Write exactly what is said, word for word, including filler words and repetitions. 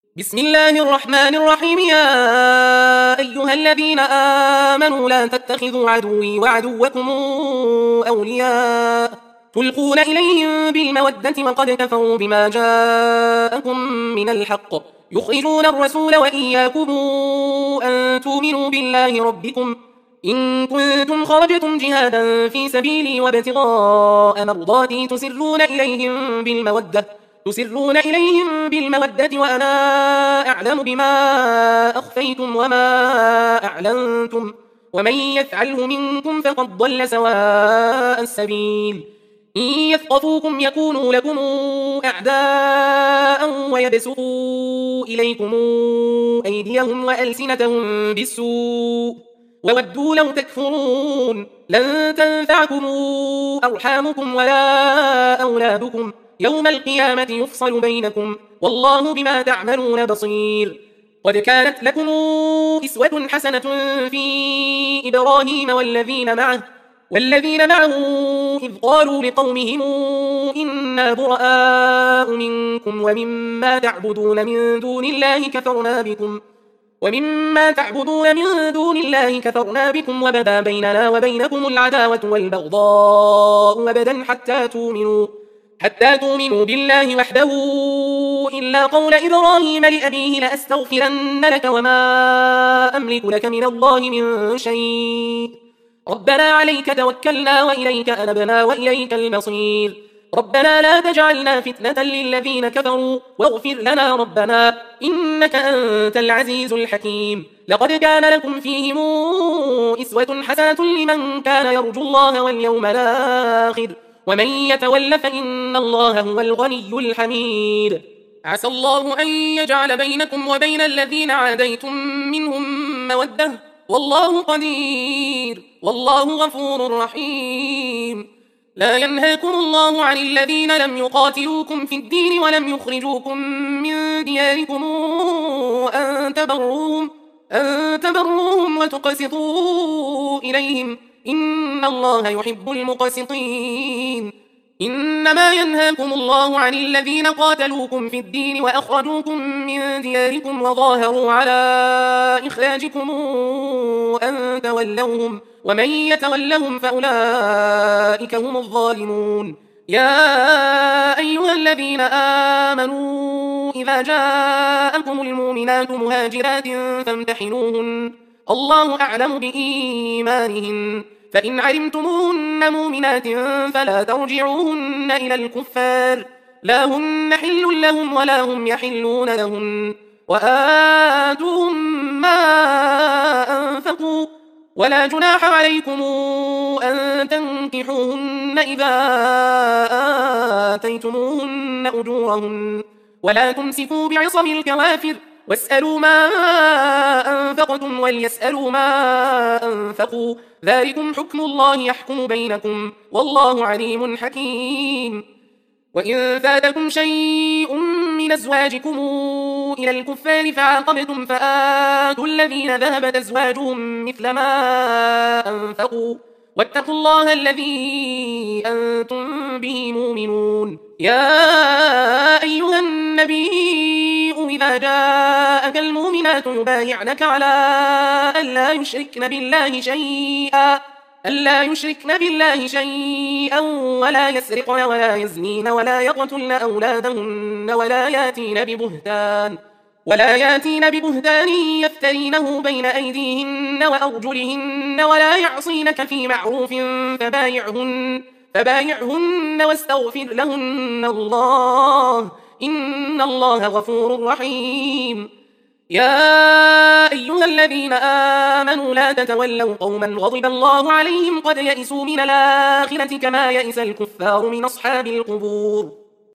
بسم الله الرحمن الرحيم. يا أيها الذين آمنوا لا تتخذوا عدوي وعدوكم أولياء تلقون إليهم بالمودة وقد كفروا بما جاءكم من الحق يخرجون الرسول وإياكم أن تؤمنوا بالله ربكم إن كنتم خرجتم جهادا في سبيلي وابتغاء مرضاتي تسرون إليهم بالمودة تسرون إليهم بالمودة وأنا أعلم بما أخفيتم وما أعلنتم ومن يفعله منكم فقد ضل سواء السبيل إن يثقفوكم يكونوا لكم أعداء ويبسطوا إليكم أيديهم وألسنتهم بالسوء وودوا لو تكفرون لن تنفعكم أرحامكم ولا أولادكم يوم القيامة يفصل بينكم والله بما تعملون بصير. قد كانت لكم إسوة حسنة في إبراهيم والذين معه والذين معه إذ قالوا لقومهم إنا براء منكم ومما تعبدون من دون الله كفرنا بكم ومما تعبدون من دون الله كفرنا بكم وبدا بيننا وبينكم العداوة والبغضاء أبدا حتى تؤمنوا حتى تؤمنوا بالله وحده إلا قول إبراهيم لأبيه لأستغفرن لك وما أملك لك من الله من شيء ربنا عليك توكلنا وإليك أنبنا وإليك المصير ربنا لا تجعلنا فتنة للذين كفروا واغفر لنا ربنا إنك أنت العزيز الحكيم. لقد كان لكم فيهم إسوة حسنة لمن كان يرجو الله واليوم الآخر ومن يتول فإن الله هو الغني الحميد. عسى الله أن يجعل بينكم وبين الذين عاديتم منهم مودة والله قدير والله غفور رحيم. لا ينهاكم الله عن الذين لم يقاتلوكم في الدين ولم يخرجوكم من دياركم أن تبروهم, أن تبروهم وتقسطوا إليهم إن الله يحب المقسطين. إنما ينهاكم الله عن الذين قاتلوكم في الدين وأخرجوكم من دياركم وظاهروا على إخراجكم أن تولوهم ومن يتولهم فأولئك هم الظالمون. يا أيها الذين آمنوا إذا جاءكم المؤمنات مهاجرات فامتحنوهن الله أعلم بإيمانهن فإن علمتموهن مؤمنات فلا ترجعوهن إلى الكفار لا هن حل لهم ولا هم يحلون لهن وآتوهم ما أنفقوا ولا جناح عليكم أن تنكحوهن إذا آتيتموهن أجورهن ولا تمسكوا بعصم الكوافر واسألوا ما أنفقتم وليسألوا ما أنفقوا ذلكم حكم الله يحكم بينكم والله عليم حكيم. وإن فاتكم شيء من أزواجكم إلى الكفار فعاقبتم فآتوا الذين ذهبت أزواجهم مثل ما أنفقوا واتقوا الله الذي أنتم به مؤمنون. يا أيها النبي إذا جاءك المؤمنات يبايعنك على أن لا يشركن بالله شيئا ألا يشركن بالله شيئا ولا يسرقن ولا يزنين ولا يقتلن أولادهن ولا ياتين ببهتان ولا ياتين ببهتان يفترينه بين أيديهن وأرجلهن ولا يعصينك في معروف فبايعهن فبايعهن واستغفر لهن الله إن الله غفور رحيم. يا أيها الذين آمنوا لا تتولوا قوما غضب الله عليهم قد يئسوا من الآخرة كما يئس الكفار من أصحاب القبور.